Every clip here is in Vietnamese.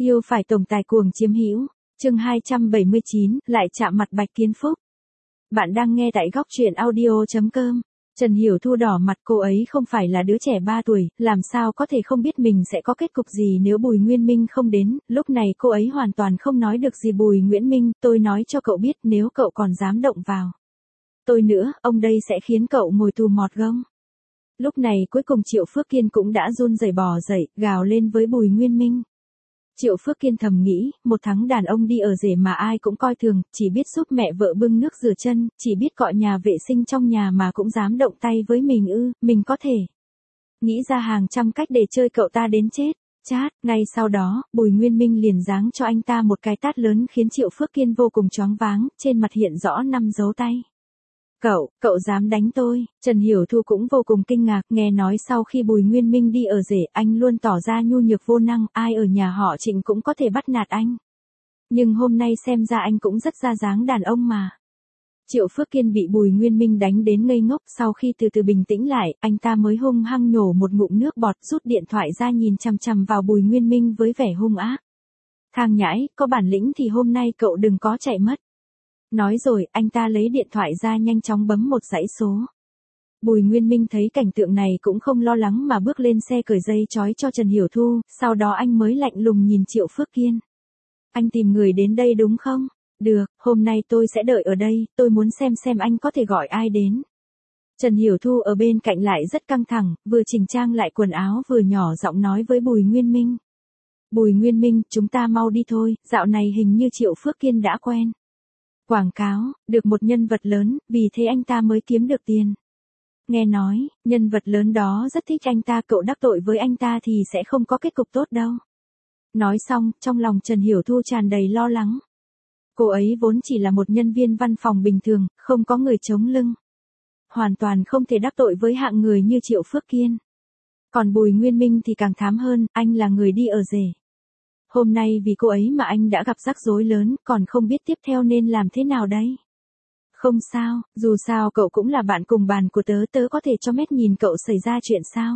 Yêu phải tổng tài cuồng chiếm hữu. Chương 279, lại chạm mặt Bạch Kiến Phúc. Bạn đang nghe tại góc truyện audio.com. Trần Hiểu Thu đỏ mặt, cô ấy không phải là đứa trẻ 3 tuổi, làm sao có thể không biết mình sẽ có kết cục gì nếu Bùi Nguyên Minh không đến, lúc này cô ấy hoàn toàn không nói được gì. Bùi Nguyễn Minh, tôi nói cho cậu biết nếu cậu còn dám động vào tôi nữa, ông đây sẽ khiến cậu ngồi tù mọt gông. Lúc này cuối cùng Triệu Phước Kiên cũng đã run rẩy bò dậy, gào lên với Bùi Nguyên Minh. Triệu Phước Kiên thầm nghĩ, một thằng đàn ông đi ở rể mà ai cũng coi thường, chỉ biết giúp mẹ vợ bưng nước rửa chân, chỉ biết gọi nhà vệ sinh trong nhà mà cũng dám động tay với mình ư, mình có thể nghĩ ra hàng trăm cách để chơi cậu ta đến chết. Chát, ngay sau đó, Bùi Nguyên Minh liền giáng cho anh ta một cái tát lớn khiến Triệu Phước Kiên vô cùng choáng váng, trên mặt hiện rõ 5 dấu tay. Cậu dám đánh tôi? Trần Hiểu Thu cũng vô cùng kinh ngạc, nghe nói sau khi Bùi Nguyên Minh đi ở rể, anh luôn tỏ ra nhu nhược vô năng, ai ở nhà họ Trịnh cũng có thể bắt nạt anh. Nhưng hôm nay xem ra anh cũng rất ra dáng đàn ông mà. Triệu Phước Kiên bị Bùi Nguyên Minh đánh đến ngây ngốc, sau khi từ từ bình tĩnh lại, anh ta mới hung hăng nhổ một ngụm nước bọt, rút điện thoại ra nhìn chằm chằm vào Bùi Nguyên Minh với vẻ hung ác. Thằng nhãi, có bản lĩnh thì hôm nay cậu đừng có chạy mất. Nói rồi, anh ta lấy điện thoại ra nhanh chóng bấm một dãy số. Bùi Nguyên Minh thấy cảnh tượng này cũng không lo lắng mà bước lên xe cởi dây trói cho Trần Hiểu Thu, sau đó anh mới lạnh lùng nhìn Triệu Phước Kiên. Anh tìm người đến đây đúng không? Được, hôm nay tôi sẽ đợi ở đây, tôi muốn xem anh có thể gọi ai đến. Trần Hiểu Thu ở bên cạnh lại rất căng thẳng, vừa chỉnh trang lại quần áo vừa nhỏ giọng nói với Bùi Nguyên Minh. Bùi Nguyên Minh, chúng ta mau đi thôi, dạo này hình như Triệu Phước Kiên đã quen quảng cáo, được một nhân vật lớn, vì thế anh ta mới kiếm được tiền. Nghe nói, nhân vật lớn đó rất thích anh ta, cậu đắc tội với anh ta thì sẽ không có kết cục tốt đâu. Nói xong, trong lòng Trần Hiểu Thu tràn đầy lo lắng. Cô ấy vốn chỉ là một nhân viên văn phòng bình thường, không có người chống lưng. Hoàn toàn không thể đắc tội với hạng người như Triệu Phước Kiên. Còn Bùi Nguyên Minh thì càng thám hơn, anh là người đi ở rể. Hôm nay vì cô ấy mà anh đã gặp rắc rối lớn, còn không biết tiếp theo nên làm thế nào đấy. Không sao, dù sao cậu cũng là bạn cùng bàn của tớ có thể cho mét nhìn cậu xảy ra chuyện sao.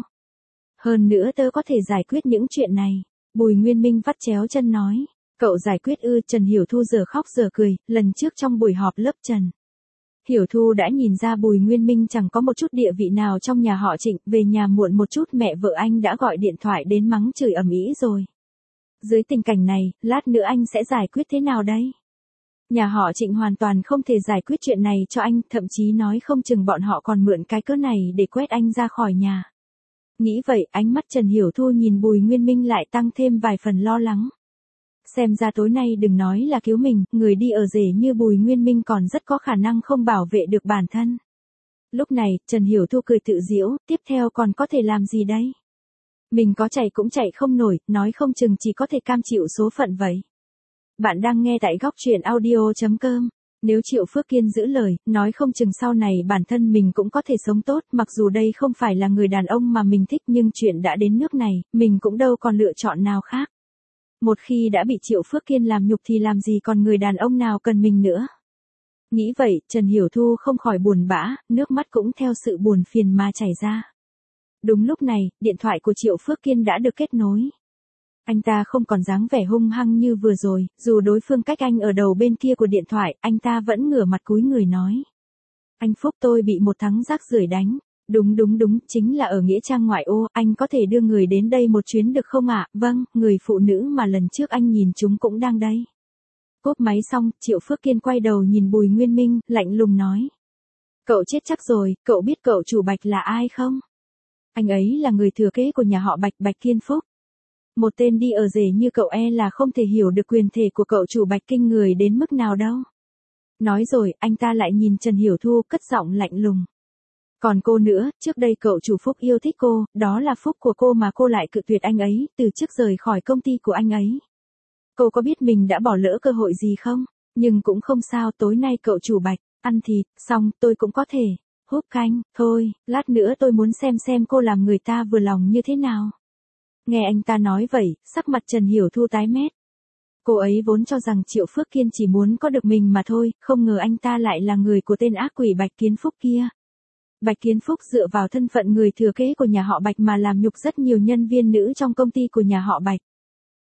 Hơn nữa tớ có thể giải quyết những chuyện này. Bùi Nguyên Minh vắt chéo chân nói. Cậu giải quyết ư? Trần Hiểu Thu giờ khóc giờ cười, lần trước trong buổi họp lớp Trần Hiểu Thu đã nhìn ra Bùi Nguyên Minh chẳng có một chút địa vị nào trong nhà họ Trịnh, về nhà muộn một chút mẹ vợ anh đã gọi điện thoại đến mắng chửi ầm ĩ rồi. Dưới tình cảnh này, lát nữa anh sẽ giải quyết thế nào đấy? Nhà họ Trịnh hoàn toàn không thể giải quyết chuyện này cho anh, thậm chí nói không chừng bọn họ còn mượn cái cớ này để quét anh ra khỏi nhà. Nghĩ vậy, ánh mắt Trần Hiểu Thu nhìn Bùi Nguyên Minh lại tăng thêm vài phần lo lắng. Xem ra tối nay đừng nói là cứu mình, người đi ở rể như Bùi Nguyên Minh còn rất có khả năng không bảo vệ được bản thân. Lúc này, Trần Hiểu Thu cười tự giễu, tiếp theo còn có thể làm gì đấy? Mình có chạy cũng chạy không nổi, nói không chừng chỉ có thể cam chịu số phận vậy. Bạn đang nghe tại góc truyện audio.com. Nếu Triệu Phước Kiên giữ lời, nói không chừng sau này bản thân mình cũng có thể sống tốt, mặc dù đây không phải là người đàn ông mà mình thích nhưng chuyện đã đến nước này, mình cũng đâu còn lựa chọn nào khác. Một khi đã bị Triệu Phước Kiên làm nhục thì làm gì còn người đàn ông nào cần mình nữa. Nghĩ vậy, Trần Hiểu Thu không khỏi buồn bã, nước mắt cũng theo sự buồn phiền mà chảy ra. Đúng lúc này, điện thoại của Triệu Phước Kiên đã được kết nối. Anh ta không còn dáng vẻ hung hăng như vừa rồi, dù đối phương cách anh ở đầu bên kia của điện thoại, anh ta vẫn ngửa mặt cúi người nói. Anh Phúc, tôi bị một thằng rác rưởi đánh. Đúng, chính là ở Nghĩa Trang ngoại ô, anh có thể đưa người đến đây một chuyến được không ạ? Vâng, người phụ nữ mà lần trước anh nhìn chúng cũng đang đây. Cúp máy xong, Triệu Phước Kiên quay đầu nhìn Bùi Nguyên Minh, lạnh lùng nói. Cậu chết chắc rồi, cậu biết cậu chủ Bạch là ai không? Anh ấy là người thừa kế của nhà họ Bạch, Bạch Kiến Phúc. Một tên đi ở rể như cậu là không thể hiểu được quyền thể của cậu chủ Bạch kinh người đến mức nào đâu. Nói rồi, anh ta lại nhìn Trần Hiểu Thu, cất giọng lạnh lùng. Còn cô nữa, trước đây cậu chủ Phúc yêu thích cô, đó là phúc của cô mà cô lại cự tuyệt anh ấy, từ trước rời khỏi công ty của anh ấy. Cô có biết mình đã bỏ lỡ cơ hội gì không? Nhưng cũng không sao, tối nay cậu chủ Bạch ăn thịt, xong tôi cũng có thể húp canh, thôi, lát nữa tôi muốn xem cô làm người ta vừa lòng như thế nào. Nghe anh ta nói vậy, sắc mặt Trần Hiểu Thu tái mét. Cô ấy vốn cho rằng Triệu Phước Kiên chỉ muốn có được mình mà thôi, không ngờ anh ta lại là người của tên ác quỷ Bạch Kiến Phúc kia. Bạch Kiến Phúc dựa vào thân phận người thừa kế của nhà họ Bạch mà làm nhục rất nhiều nhân viên nữ trong công ty của nhà họ Bạch.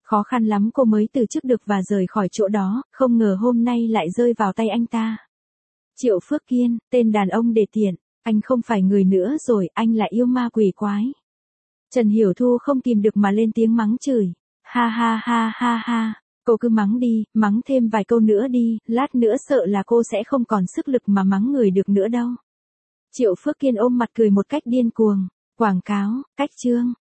Khó khăn lắm cô mới từ chức được và rời khỏi chỗ đó, không ngờ hôm nay lại rơi vào tay anh ta. Triệu Phước Kiên, tên đàn ông đề tiện, anh không phải người nữa rồi, anh là yêu ma quỷ quái. Trần Hiểu Thu không kìm được mà lên tiếng mắng chửi. Ha ha ha ha ha, cô cứ mắng đi, mắng thêm vài câu nữa đi, lát nữa sợ là cô sẽ không còn sức lực mà mắng người được nữa đâu. Triệu Phước Kiên ôm mặt cười một cách điên cuồng. Quảng cáo, cách chương.